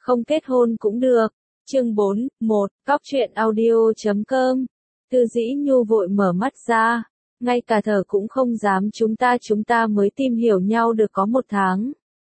không kết hôn cũng được. Chương 4, 1, Cóc truyện audio.com. Tư Dĩ Nhu vội mở mắt ra, ngay cả thở cũng không dám, chúng ta mới tìm hiểu nhau được có 1 tháng.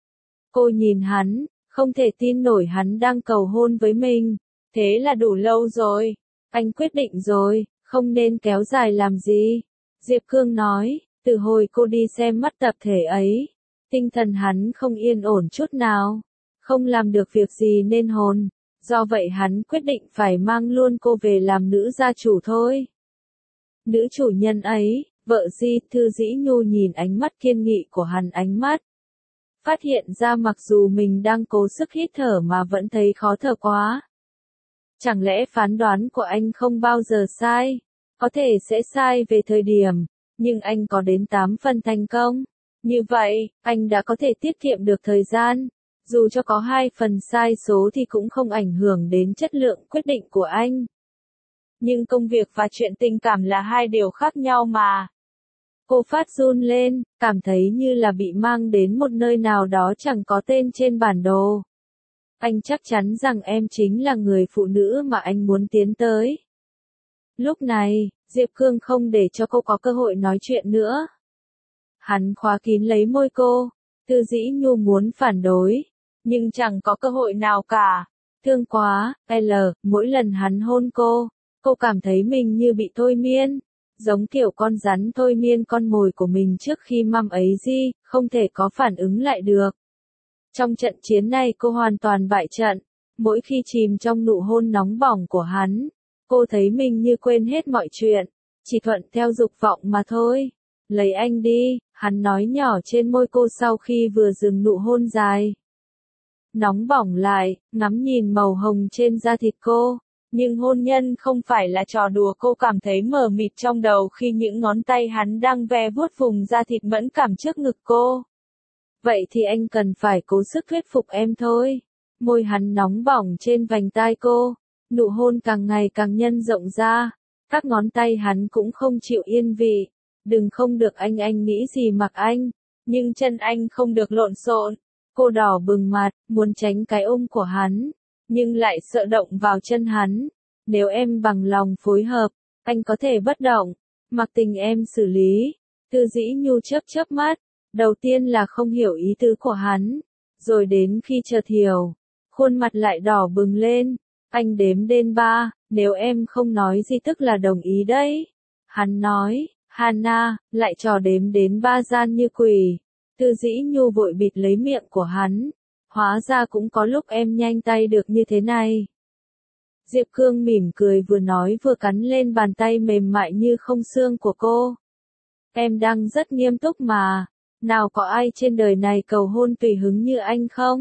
Cô nhìn hắn, không thể tin nổi hắn đang cầu hôn với mình, thế là đủ lâu rồi, anh quyết định rồi, không nên kéo dài làm gì. Diệp Cương nói, từ hồi cô đi xem mắt tập thể ấy, tinh thần hắn không yên ổn chút nào, không làm được việc gì nên hồn, do vậy hắn quyết định phải mang luôn cô về làm nữ gia chủ thôi. Nữ chủ nhân ấy, vợ Di, Thư Dĩ Nhu nhìn ánh mắt kiên nghị của hắn, ánh mắt phát hiện ra mặc dù mình đang cố sức hít thở mà vẫn thấy khó thở quá. Chẳng lẽ phán đoán của anh không bao giờ sai? Có thể sẽ sai về thời điểm, nhưng anh có đến 8 phần thành công. Như vậy, anh đã có thể tiết kiệm được thời gian. Dù cho có 2 phần sai số thì cũng không ảnh hưởng đến chất lượng quyết định của anh. Nhưng công việc và chuyện tình cảm là 2 điều khác nhau mà. Cô phát run lên, cảm thấy như là bị mang đến một nơi nào đó chẳng có tên trên bản đồ. Anh chắc chắn rằng em chính là người phụ nữ mà anh muốn tiến tới. Lúc này, Diệp Cương không để cho cô có cơ hội nói chuyện nữa. Hắn khóa kín lấy môi cô, Tư Dĩ Nhu muốn phản đối, nhưng chẳng có cơ hội nào cả. Thương quá, mỗi lần hắn hôn cô cảm thấy mình như bị thôi miên, giống kiểu con rắn thôi miên con mồi của mình trước khi măm ấy gì, không thể có phản ứng lại được. Trong trận chiến này cô hoàn toàn bại trận, mỗi khi chìm trong nụ hôn nóng bỏng của hắn, cô thấy mình như quên hết mọi chuyện, chỉ thuận theo dục vọng mà thôi. Lấy anh đi, hắn nói nhỏ trên môi cô sau khi vừa dừng nụ hôn dài. Nóng bỏng lại, ngắm nhìn màu hồng trên da thịt cô. Nhưng hôn nhân không phải là trò đùa, cô cảm thấy mờ mịt trong đầu khi những ngón tay hắn đang ve vuốt vùng da thịt mẫn cảm trước ngực cô. Vậy thì anh cần phải cố sức thuyết phục em thôi. Môi hắn nóng bỏng trên vành tai cô, nụ hôn càng ngày càng nhân rộng ra, các ngón tay hắn cũng không chịu yên vị. Đừng không được anh nghĩ gì mặc anh, nhưng chân anh không được lộn xộn. Cô đỏ bừng mặt, muốn tránh cái ôm của hắn, nhưng lại sợ động vào chân hắn. Nếu em bằng lòng phối hợp, anh có thể bất động, mặc tình em xử lý. Tư Dĩ Nhu chớp mắt, đầu tiên là không hiểu ý tứ của hắn, rồi đến khi chợt hiểu, khuôn mặt lại đỏ bừng lên. Anh đếm đến 3, nếu em không nói gì tức là đồng ý đấy. Hắn nói, Hana, lại trò đếm đến 3 gian như quỷ. Tư Dĩ Nhu vội bịt lấy miệng của hắn. Hóa ra cũng có lúc em nhanh tay được như thế này. Diệp Cương mỉm cười vừa nói vừa cắn lên bàn tay mềm mại như không xương của cô. Em đang rất nghiêm túc mà, nào có ai trên đời này cầu hôn tùy hứng như anh không?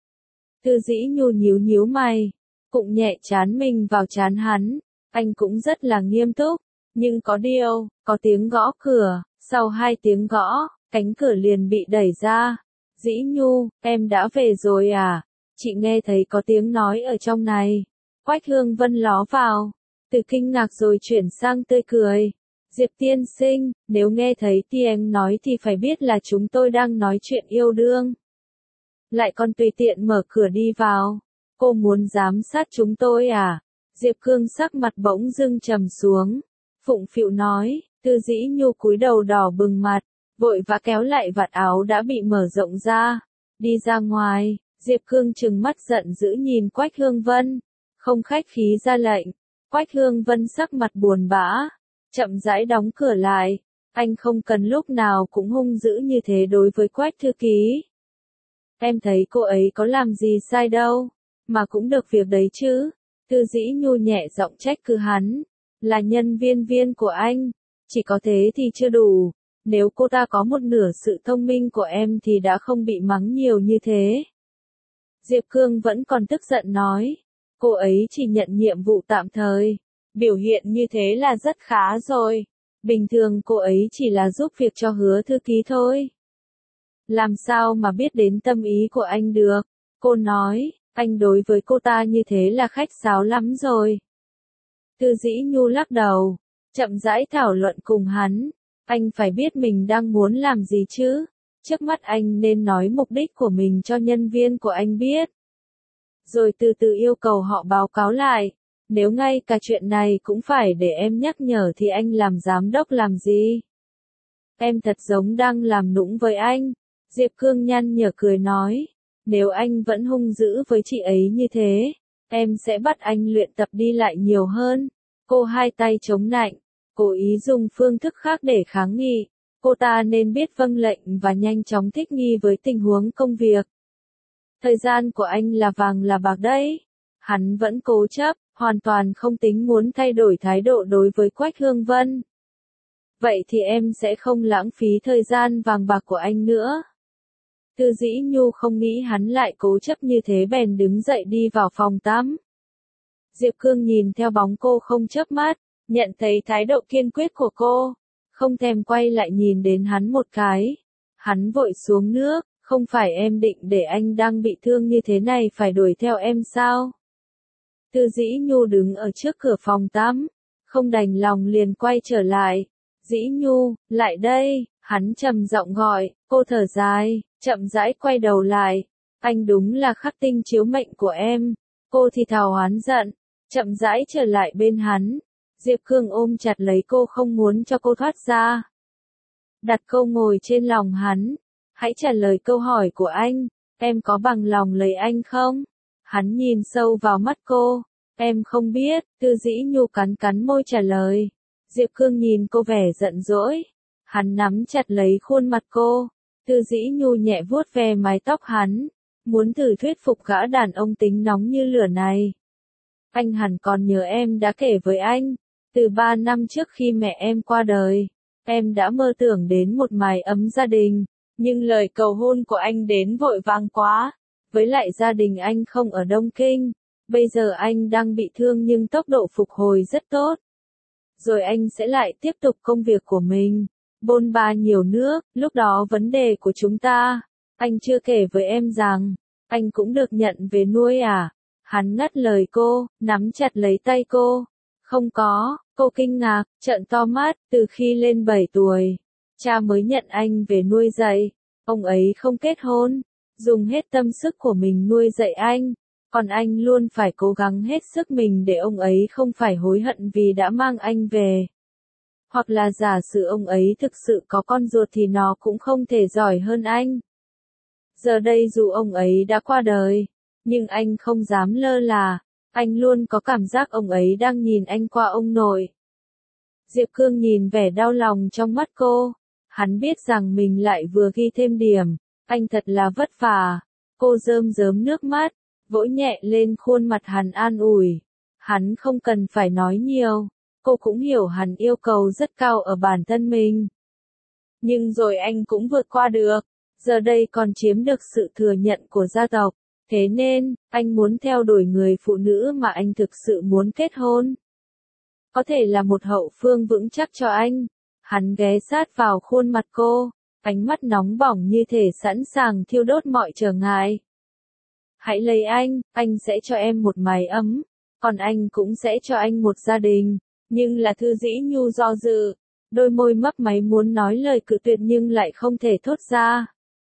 Tư Dĩ Nhu nhíu mày, cũng nhẹ trán mình vào trán hắn, anh cũng rất là nghiêm túc, nhưng có điều, có tiếng gõ cửa, sau 2 tiếng gõ, cánh cửa liền bị đẩy ra. Dĩ Nhu, em đã về rồi à? Chị nghe thấy có tiếng nói ở trong này. Quách Hương Vân ló vào, từ kinh ngạc rồi chuyển sang tươi cười. Diệp tiên sinh, nếu nghe thấy tiếng nói thì phải biết là chúng tôi đang nói chuyện yêu đương. Lại còn tùy tiện mở cửa đi vào. Cô muốn giám sát chúng tôi à? Diệp Cương sắc mặt bỗng dưng trầm xuống. Phụng phịu nói, Tư Dĩ Nhu cúi đầu đỏ bừng mặt, vội vã kéo lại vạt áo đã bị mở rộng ra. Đi ra ngoài, Diệp Cương trừng mắt giận dữ nhìn Quách Hương Vân, không khách khí ra lệnh. Quách Hương Vân sắc mặt buồn bã, chậm rãi đóng cửa lại. Anh không cần lúc nào cũng hung dữ như thế đối với Quách thư ký. Em thấy cô ấy có làm gì sai đâu, mà cũng được việc đấy chứ. Tư Dĩ Nhu nhẹ giọng trách cứ hắn, là nhân viên của anh, chỉ có thế thì chưa đủ. Nếu cô ta có một nửa sự thông minh của em thì đã không bị mắng nhiều như thế. Diệp Cương vẫn còn tức giận nói, cô ấy chỉ nhận nhiệm vụ tạm thời, biểu hiện như thế là rất khá rồi. Bình thường cô ấy chỉ là giúp việc cho Hứa thư ký thôi. Làm sao mà biết đến tâm ý của anh được? Cô nói, anh đối với cô ta như thế là khách sáo lắm rồi. Tư Dĩ Nhu lắc đầu, chậm rãi thảo luận cùng hắn. Anh phải biết mình đang muốn làm gì chứ. Trước mắt anh nên nói mục đích của mình cho nhân viên của anh biết. rồi từ từ yêu cầu họ báo cáo lại. Nếu ngay cả chuyện này cũng phải để em nhắc nhở thì anh làm giám đốc làm gì? Em thật giống đang làm nũng với anh. Diệp Cương nhăn nhở cười nói. Nếu anh vẫn hung dữ với chị ấy như thế, em sẽ bắt anh luyện tập đi lại nhiều hơn. Cô hai tay chống nạnh, cố ý dùng phương thức khác để kháng nghị. Cô ta nên biết vâng lệnh và nhanh chóng thích nghi với tình huống công việc. Thời gian của anh là vàng là bạc đấy. Hắn vẫn cố chấp, hoàn toàn không tính muốn thay đổi thái độ đối với Quách Hương Vân. Vậy thì em sẽ không lãng phí thời gian vàng bạc của anh nữa. Tư Dĩ Nhu không nghĩ hắn lại cố chấp như thế bèn đứng dậy đi vào phòng tắm. Diệp Cương nhìn theo bóng cô không chớp mắt, nhận thấy thái độ kiên quyết của cô, không thèm quay lại nhìn đến hắn một cái. Hắn vội xuống nước, không phải em định để anh đang bị thương như thế này phải đuổi theo em sao? Tư Dĩ Nhu đứng ở trước cửa phòng tắm, không đành lòng liền quay trở lại. Dĩ Nhu, lại đây, hắn trầm giọng gọi, cô thở dài, chậm rãi quay đầu lại. Anh đúng là khắc tinh chiếu mệnh của em. Cô thì thào oán giận, chậm rãi trở lại bên hắn. Diệp Cương ôm chặt lấy cô không muốn cho cô thoát ra. Đặt câu ngồi trên lòng hắn. Hãy trả lời câu hỏi của anh, em có bằng lòng lấy anh không? Hắn nhìn sâu vào mắt cô. Em không biết, Tư Dĩ Nhu cắn cắn môi trả lời. Diệp Cương nhìn cô vẻ giận dỗi. Hắn nắm chặt lấy khuôn mặt cô. Tư Dĩ Nhu nhẹ vuốt ve mái tóc hắn. Muốn thử thuyết phục gã đàn ông tính nóng như lửa này. Anh hẳn còn nhớ em đã kể với anh. Từ 3 năm trước khi mẹ em qua đời, em đã mơ tưởng đến một mái ấm gia đình. Nhưng lời cầu hôn của anh đến vội vàng quá. Với lại gia đình anh không ở Đông Kinh. Bây giờ anh đang bị thương nhưng tốc độ phục hồi rất tốt. Rồi anh sẽ lại tiếp tục công việc của mình. Bôn ba nhiều nước, lúc đó vấn đề của chúng ta. Anh chưa kể với em rằng, anh cũng được nhận về nuôi à? Hắn ngắt lời cô, nắm chặt lấy tay cô. Không có, cô kinh ngạc, trợn to mắt, từ khi lên 7 tuổi. Cha mới nhận anh về nuôi dạy. Ông ấy không kết hôn, dùng hết tâm sức của mình nuôi dạy anh. Còn anh luôn phải cố gắng hết sức mình để ông ấy không phải hối hận vì đã mang anh về. Hoặc là giả sử ông ấy thực sự có con ruột thì nó cũng không thể giỏi hơn anh. Giờ đây dù ông ấy đã qua đời, nhưng anh không dám lơ là. Anh luôn có cảm giác ông ấy đang nhìn anh qua ông nội. Diệp Cương nhìn vẻ đau lòng trong mắt cô. Hắn biết rằng mình lại vừa ghi thêm điểm. Anh thật là vất vả. Cô rơm rớm nước mắt, vỗ nhẹ lên khuôn mặt hắn an ủi. Hắn không cần phải nói nhiều. Cô cũng hiểu hắn yêu cầu rất cao ở bản thân mình. Nhưng rồi anh cũng vượt qua được. Giờ đây còn chiếm được sự thừa nhận của gia tộc. Thế nên, anh muốn theo đuổi người phụ nữ mà anh thực sự muốn kết hôn. Có thể là một hậu phương vững chắc cho anh. Hắn ghé sát vào khuôn mặt cô, ánh mắt nóng bỏng như thể sẵn sàng thiêu đốt mọi trở ngại. Hãy lấy anh sẽ cho em một mái ấm, còn anh cũng sẽ cho anh một gia đình. Nhưng là Thư Dĩ Nhu do dự, đôi môi mấp máy muốn nói lời cự tuyệt nhưng lại không thể thốt ra.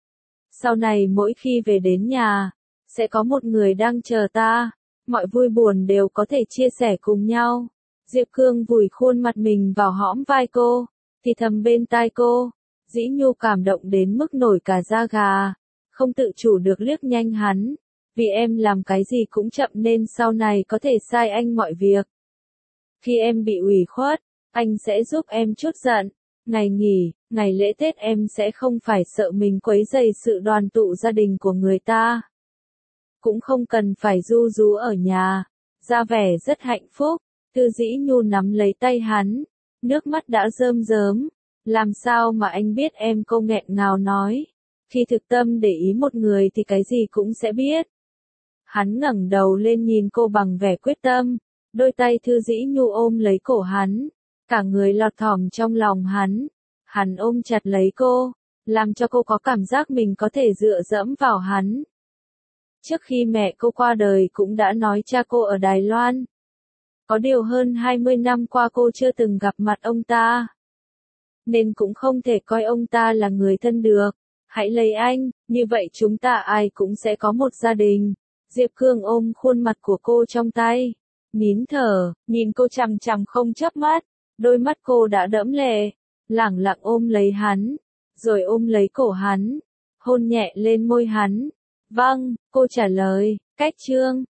Sau này mỗi khi về đến nhà, sẽ có một người đang chờ ta, mọi vui buồn đều có thể chia sẻ cùng nhau. Diệp Cương vùi khuôn mặt mình vào hõm vai cô, thì thầm bên tai cô. Dĩ Nhu cảm động đến mức nổi cả da gà, không tự chủ được liếc nhanh hắn. Vì em làm cái gì cũng chậm nên sau này có thể sai anh mọi việc. Khi em bị ủy khuất, anh sẽ giúp em trút giận. Ngày nghỉ, ngày lễ Tết em sẽ không phải sợ mình quấy rầy sự đoàn tụ gia đình của người ta. Cũng không cần phải ru rú ở nhà, ra vẻ rất hạnh phúc. Tư Dĩ Nhu nắm lấy tay hắn, nước mắt đã rơm rớm. Làm sao mà anh biết em? Cô nghẹn ngào nói. Khi thực tâm để ý một người thì cái gì cũng sẽ biết. Hắn ngẩng đầu lên nhìn cô bằng vẻ quyết tâm. Đôi tay Thư Dĩ Nhu ôm lấy cổ hắn, cả người lọt thỏm trong lòng hắn. Hắn ôm chặt lấy cô, làm cho cô có cảm giác mình có thể dựa dẫm vào hắn. Trước khi mẹ cô qua đời cũng đã nói cha cô ở Đài Loan. Có điều hơn 20 năm qua cô chưa từng gặp mặt ông ta, nên cũng không thể coi ông ta là người thân được. Hãy lấy anh, như vậy chúng ta ai cũng sẽ có một gia đình. Diệp Cương ôm khuôn mặt của cô trong tay, nín thở, nhìn cô chằm chằm không chớp mắt, đôi mắt cô đã đẫm lệ, lẳng lặng ôm lấy hắn, rồi ôm lấy cổ hắn, hôn nhẹ lên môi hắn. Vâng, cô trả lời, cách chương.